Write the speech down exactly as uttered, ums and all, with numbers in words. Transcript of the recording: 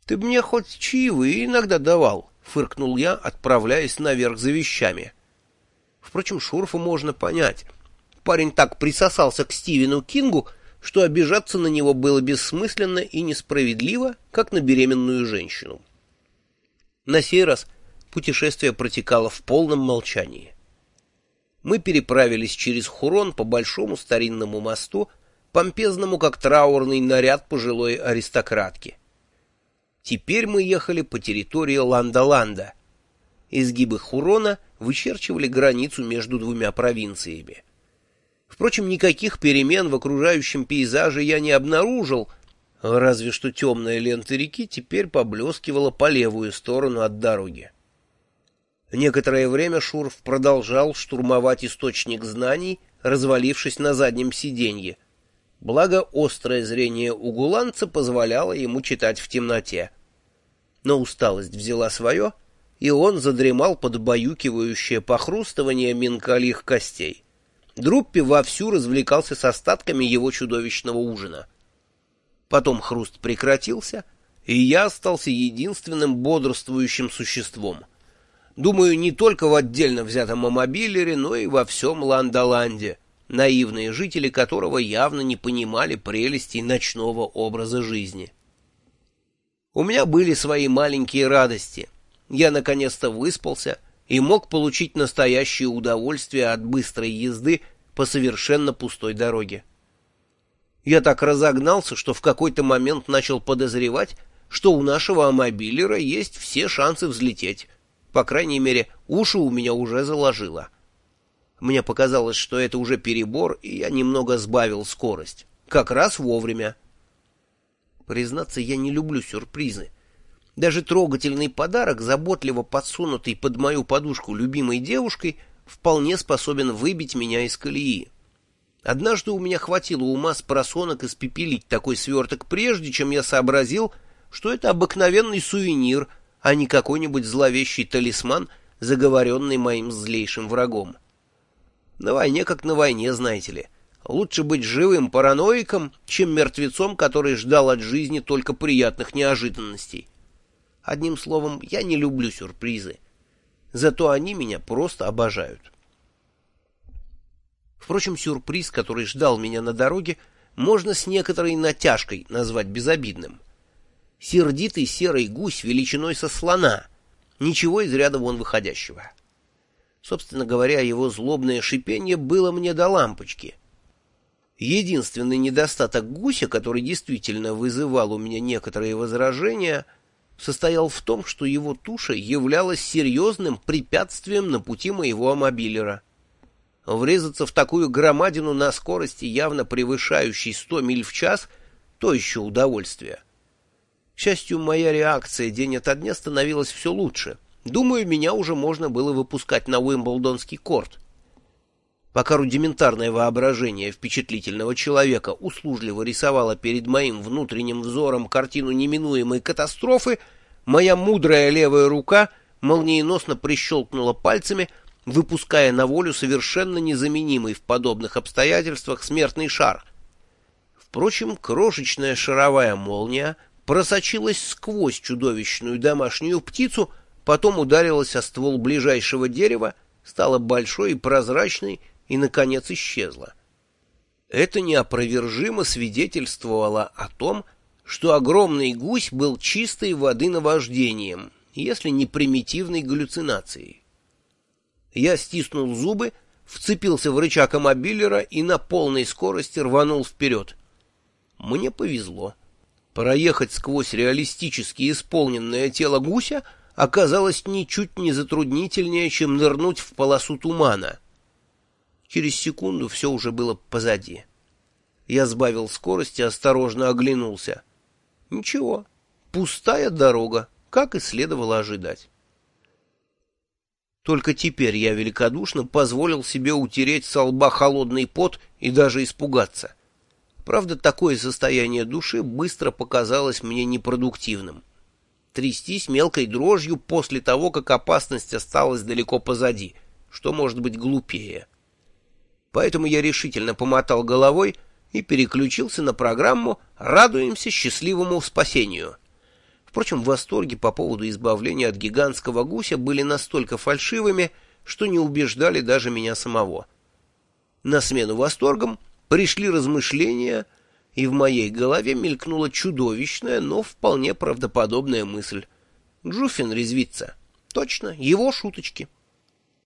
— Ты бы мне хоть чаевые иногда давал, — фыркнул я, отправляясь наверх за вещами. Впрочем, Шурфа можно понять. Парень так присосался к Стивену Кингу, что обижаться на него было бессмысленно и несправедливо, как на беременную женщину. На сей раз путешествие протекало в полном молчании. Мы переправились через Хурон по большому старинному мосту, помпезному, как траурный наряд пожилой аристократки. Теперь мы ехали по территории Ланда-Ланда. Изгибы Хурона вычерчивали границу между двумя провинциями. Впрочем, никаких перемен в окружающем пейзаже я не обнаружил, разве что темная лента реки теперь поблескивала по левую сторону от дороги. Некоторое время Шурф продолжал штурмовать источник знаний, развалившись на заднем сиденье. Благо, острое зрение угуланца позволяло ему читать в темноте. Но усталость взяла свое, и он задремал под убаюкивающее похрустывание минкалих костей. Друппи вовсю развлекался с остатками его чудовищного ужина. Потом хруст прекратился, и я остался единственным бодрствующим существом. Думаю, не только в отдельно взятом амобилере, но и во всем Ландоланде, наивные жители которого явно не понимали прелестей ночного образа жизни. У меня были свои маленькие радости. Я наконец-то выспался и мог получить настоящее удовольствие от быстрой езды по совершенно пустой дороге. Я так разогнался, что в какой-то момент начал подозревать, что у нашего амобилера есть все шансы взлететь. По крайней мере, уши у меня уже заложило. Мне показалось, что это уже перебор, и я немного сбавил скорость. Как раз вовремя. Признаться, я не люблю сюрпризы. Даже трогательный подарок, заботливо подсунутый под мою подушку любимой девушкой, вполне способен выбить меня из колеи. Однажды у меня хватило ума с просонок испепелить такой сверток, прежде чем я сообразил, что это обыкновенный сувенир, а не какой-нибудь зловещий талисман, заговоренный моим злейшим врагом. На войне как на войне, знаете ли. Лучше быть живым параноиком, чем мертвецом, который ждал от жизни только приятных неожиданностей. Одним словом, я не люблю сюрпризы. Зато они меня просто обожают. Впрочем, сюрприз, который ждал меня на дороге, можно с некоторой натяжкой назвать безобидным. Сердитый серый гусь величиной со слона, ничего из ряда вон выходящего. Собственно говоря, его злобное шипение было мне до лампочки. Единственный недостаток гуся, который действительно вызывал у меня некоторые возражения, состоял в том, что его туша являлась серьезным препятствием на пути моего амобилера. Врезаться в такую громадину на скорости, явно превышающей сто миль в час, то еще удовольствие. К счастью, моя реакция день ото дня становилась все лучше. Думаю, меня уже можно было выпускать на Уимблдонский корт. Пока рудиментарное воображение впечатлительного человека услужливо рисовало перед моим внутренним взором картину неминуемой катастрофы, моя мудрая левая рука молниеносно прищелкнула пальцами, выпуская на волю совершенно незаменимый в подобных обстоятельствах смертный шар. Впрочем, крошечная шаровая молния просочилась сквозь чудовищную домашнюю птицу, потом ударилась о ствол ближайшего дерева, стала большой и прозрачной и, наконец, исчезла. Это неопровержимо свидетельствовало о том, что огромный гусь был чистой воды наваждением, если не примитивной галлюцинацией. Я стиснул зубы, вцепился в рычаг амобилера и на полной скорости рванул вперед. Мне повезло. Проехать сквозь реалистически исполненное тело гуся оказалось ничуть не затруднительнее, чем нырнуть в полосу тумана. Через секунду все уже было позади. Я сбавил скорость и осторожно оглянулся. Ничего, пустая дорога, как и следовало ожидать. Только теперь я великодушно позволил себе утереть со лба холодный пот и даже испугаться. Правда, такое состояние души быстро показалось мне непродуктивным. Трястись мелкой дрожью после того, как опасность осталась далеко позади, что может быть глупее. Поэтому я решительно помотал головой и переключился на программу «Радуемся счастливому спасению». Впрочем, восторги по поводу избавления от гигантского гуся были настолько фальшивыми, что не убеждали даже меня самого. На смену восторгам пришли размышления, и в моей голове мелькнула чудовищная, но вполне правдоподобная мысль. Джуфин резвится. Точно, его шуточки.